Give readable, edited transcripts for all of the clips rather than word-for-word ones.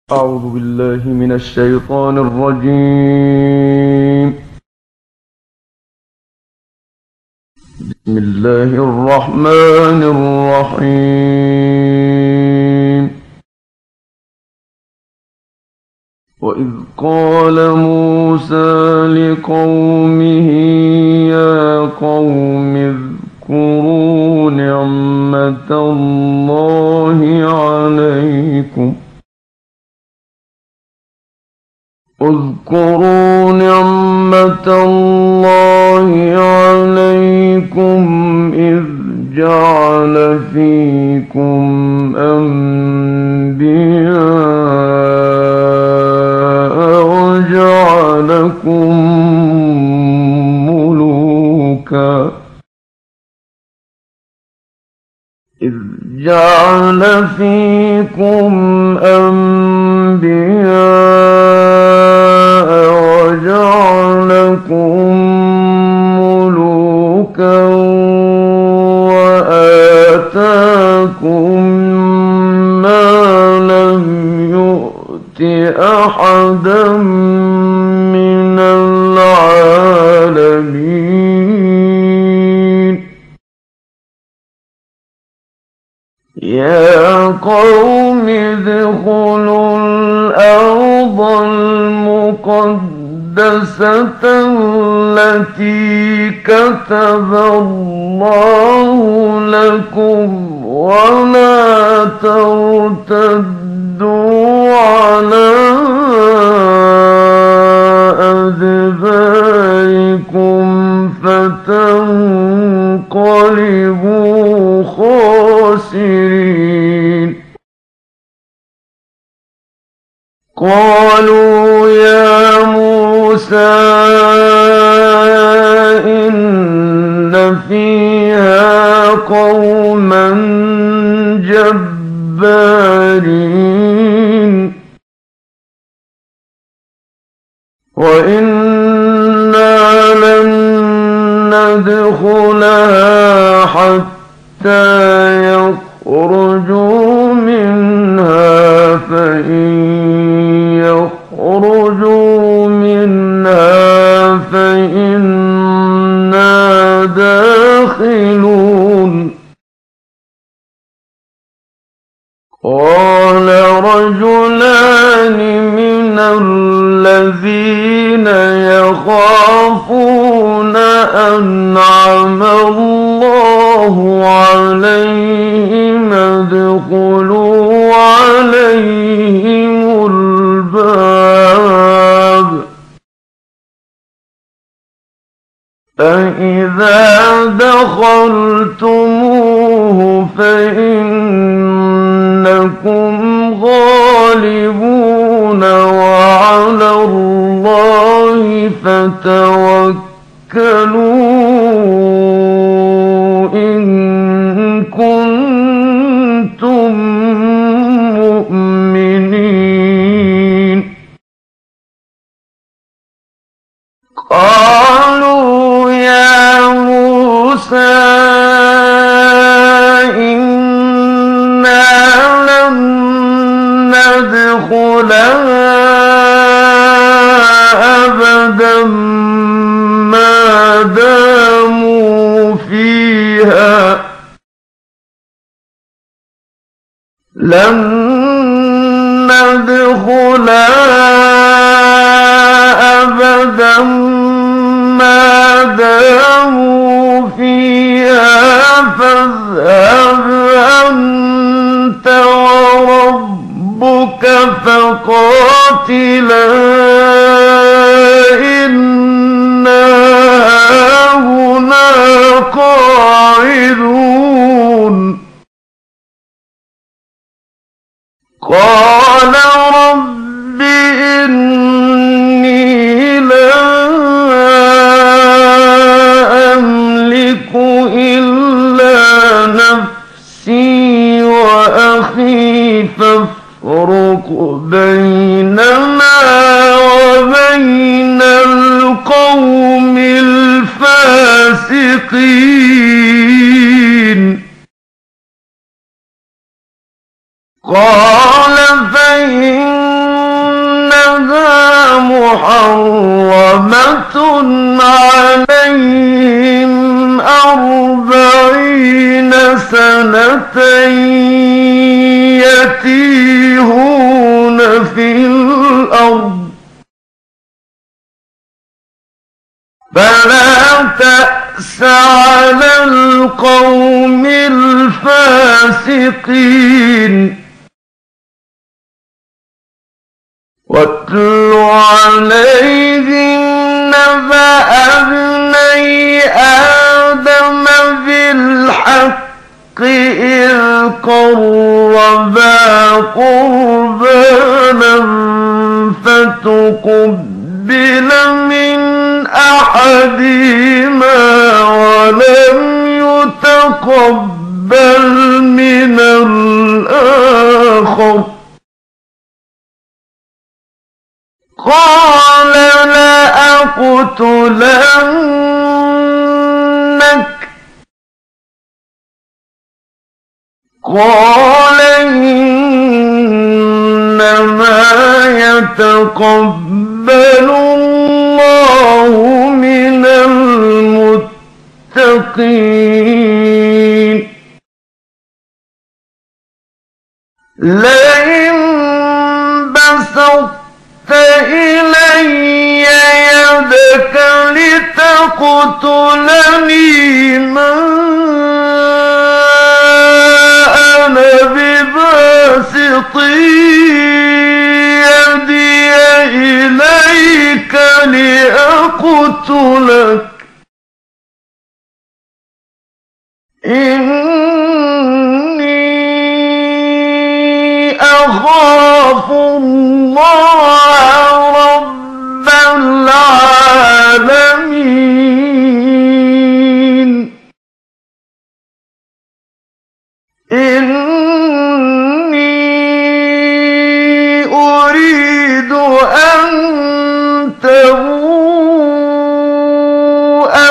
أعوذ بالله من الشيطان الرجيم. بسم الله الرحمن الرحيم. وإذ قال موسى لقومه يا قوم اذكروا نعمة الله عليكم اذكروا نعمة الله عليكم إذ جعل فيكم أنبياء وجعلكم ملوكا وآتاكم ما لم يؤت أحدا من العالمين. يا قوم ادخلوا الأرض المقدسة التي كتب الله لكم ولا ترتدوا على أدباركم فتنقلبوا خاسرين. قالوا يا موسى إن فيها قوما جبارين وإنا لن ندخلها حتى يخرجوا منها فإن يخرجوا منها فإنا داخلون. قال رجلان من الذين يخافون أنعم الله عليهم ادخلوا عليهم الباب فإذا دخلتموه فإنكم غالبون وعلى الله فتوكلوا إن كنتم مؤمنين. قالوا يا موسى إنا لن ندخلها أبدا ما داموا فيها لن ندخلها أبدا ما داموا فيها فاذهب أنت وربك فقاتلا إنا هاهنا قاعدون. قال رب إني لا أملك إلا نفسي وأخي فافرق بيننا وبين القوم الفاسقين. قال فإن يتيهون في الأرض فلا تأس على القوم الفاسقين واتل عليهم نبأ ابني آدم بالحق إذ قربا قربانا فتقبل من أحدهما ولم يتقبل من الآخر قال لأقتلنك قال إنما يتقبل الله من المتقين لئن بسطت إلي يدك لتقتلني ما أنا بباسط يدي إليك لأقتلك إني أخاف الله رب العالمين إني أريد أن تبوء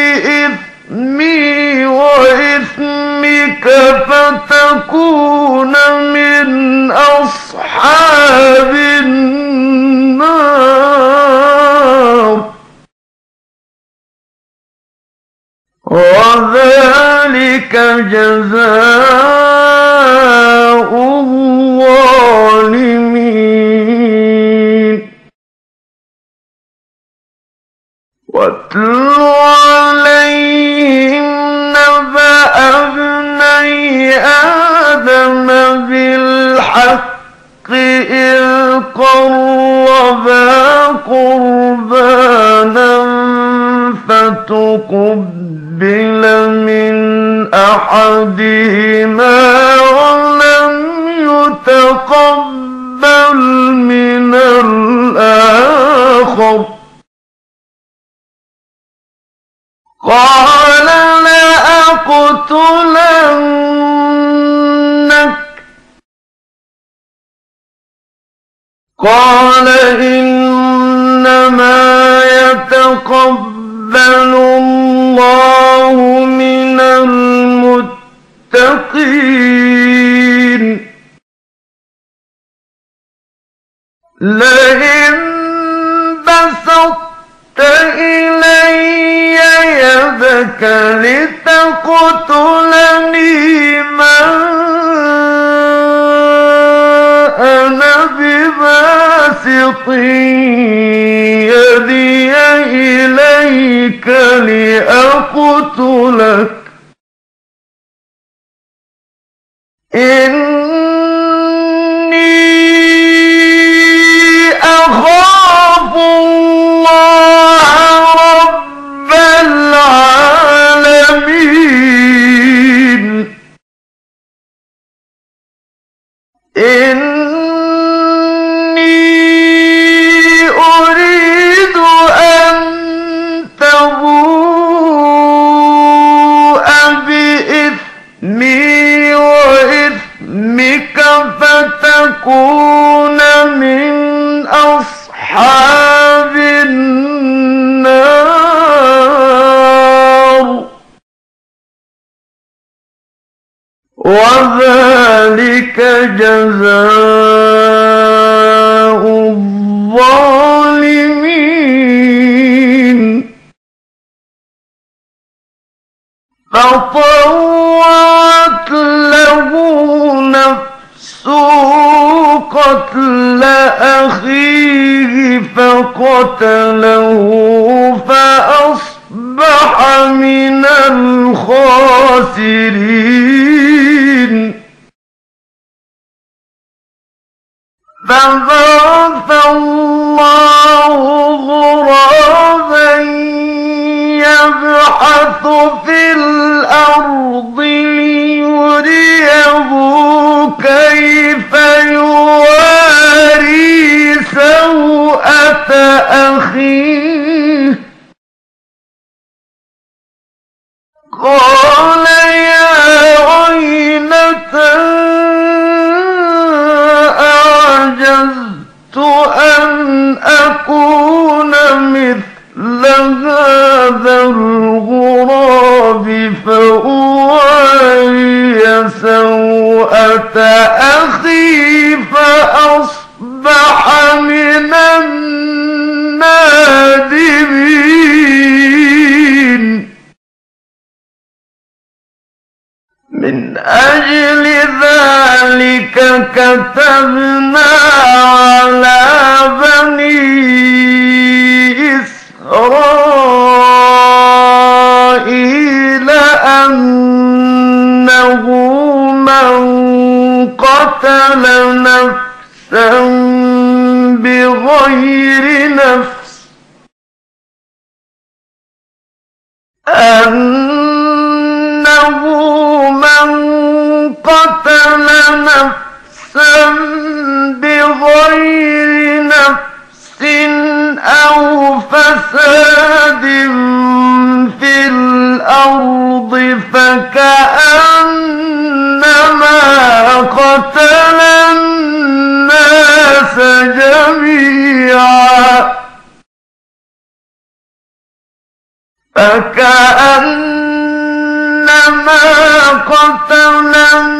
بإثمي وإثمك فتكون من أصحاب النار وذلك جزاء الظالمين واتل عليهم نبأ ابني آدم بالحق إذ قربا قربانا فتقبل من أحدهما ولم يتقبل من الآخر قال لأقتلنك قال إنما يتقبل الله من المتقين لئن بسطت إلي يدك لتقتلني ما أنا بباسط يدي إليك لأقتلك إني أخاف الله رب العالمين إني قتل أخيه فقتله فأصبح من الخاسرين. فبعث الله غرابا يبحث في الأرض ليريه كيف يواري سوءة أخيه. قال يا ويلتى أعجزت أن أكون مثل هذا الغراب فأواري سوءة أخي فأصبح من النادمين. من أجل ذلك كتبنا على بني إسرائيل أنه من قتل نفسا بغير نفس قتل نفسا بغير نفس أو فساد في الأرض فكأنما قتل الناس جميعا قتل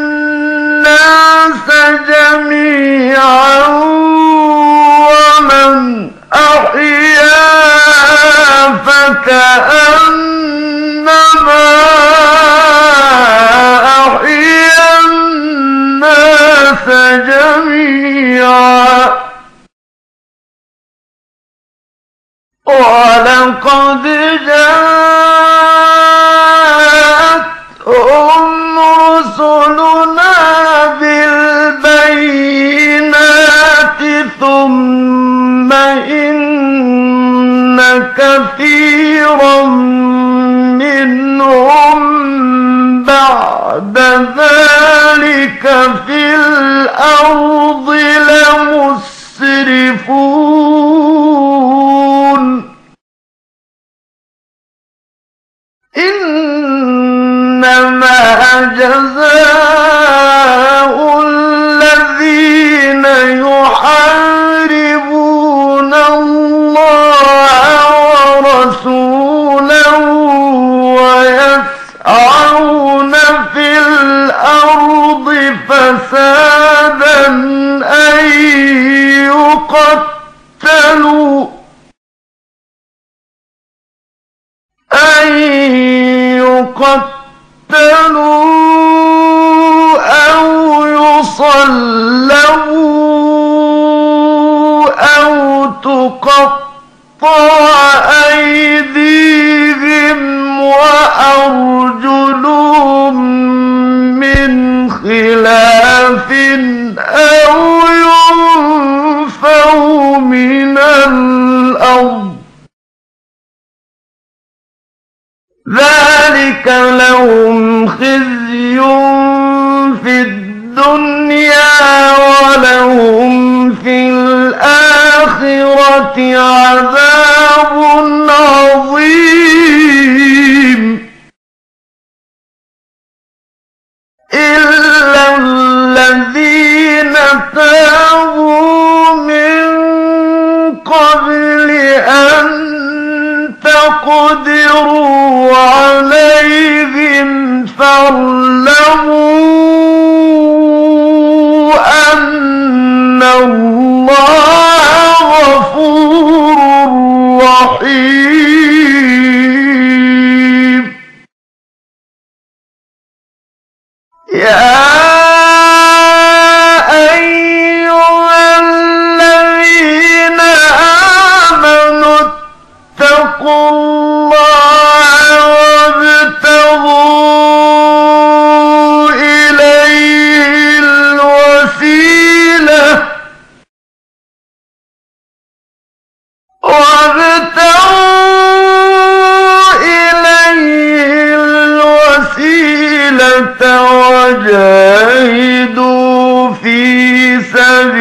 الناس جميعا ومن أحيا فكأنما أحيا الناس جميعا. ولقد جاءتهم رسلنا بالبينات ثم إن كثيرا منهم بعد ذلك في الأرض لمسرفون. إنما جزاء الذين يحاربون الله ورسوله ويسعون في الأرض فسادا أن يقتلوا أو يصلبوا أو تقطع أيديهم وأرجلهم من خلاف أو ينفوا من الأرض. ذلك لهم خزي في الدنيا ولهم في الآخرة عذاب عظيم. إلا الذين تابوا من قبل أن تقدروا عليهم فاعلموا أن الله غفور رحيم. يا أيها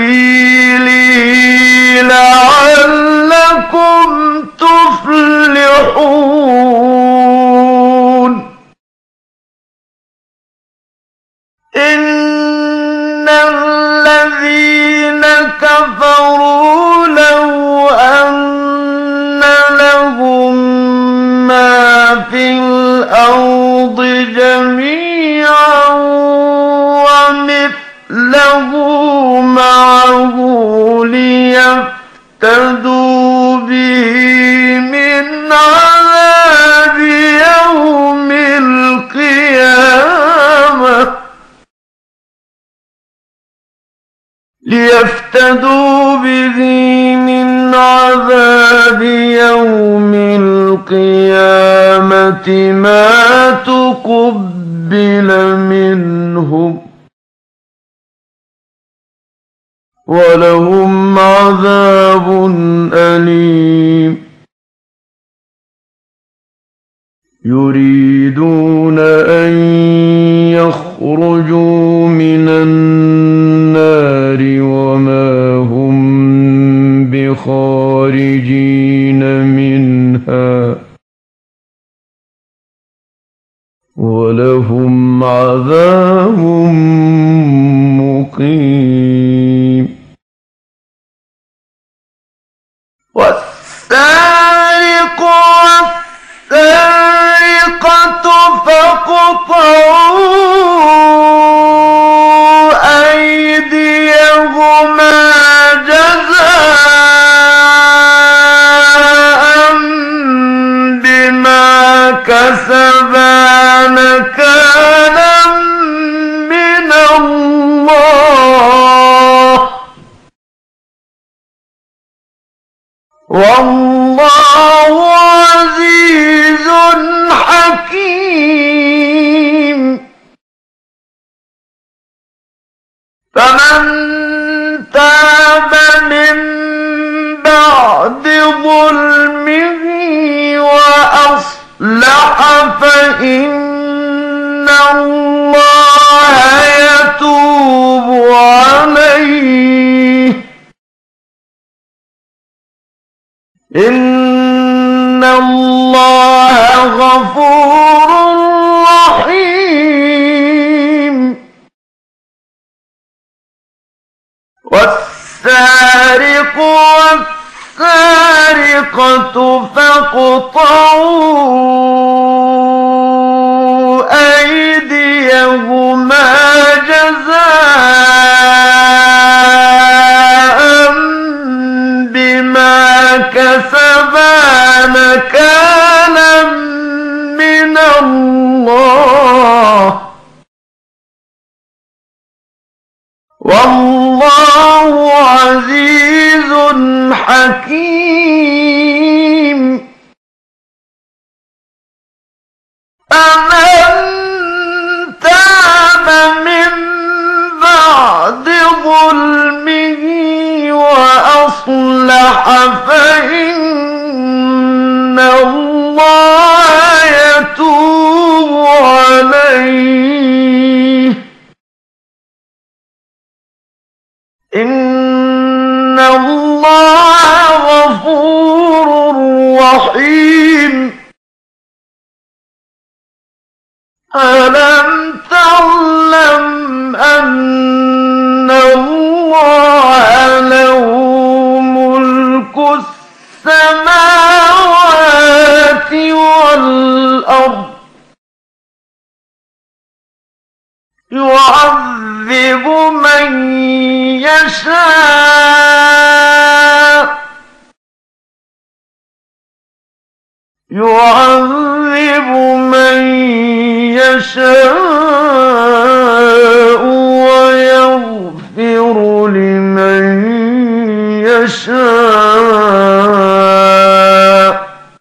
سبيله لعلكم تفلحون إن الذين كفروا لو أن لهم ما في الأرض جميعا ومثله معه ليفتدوا به من عذاب يوم القيامة ما تقبل منهم ولهم عذاب أليم يريدون أن يخرجوا من النار وما هم بخارجين منها ولهم عذاب مقيم والسارق والسارقة فاقطعوا أيديهما جزاء بما كسبا نكالا من الله والله عزيز حكيم فمن تاب من بعد ظلمه وأصلح فإن الله يتوب عليه إن الله غفور رحيم والسارق والسارقة فاقطعوا أيديهما جزاء بما كسبا نكالا من الله والله عزيز حكيم فمن تاب من بعد ظلمه وأصلح فإن الله يتوب عليه إن الله غفور رحيم ألم تعلم أن الله له ملك السماوات والأرض يعذب من يشاء ويغفر لمن يشاء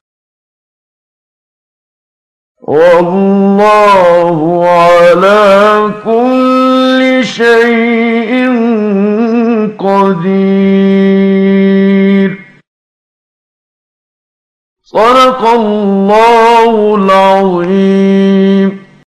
والله على كل شيء قدير صدق الله العظيم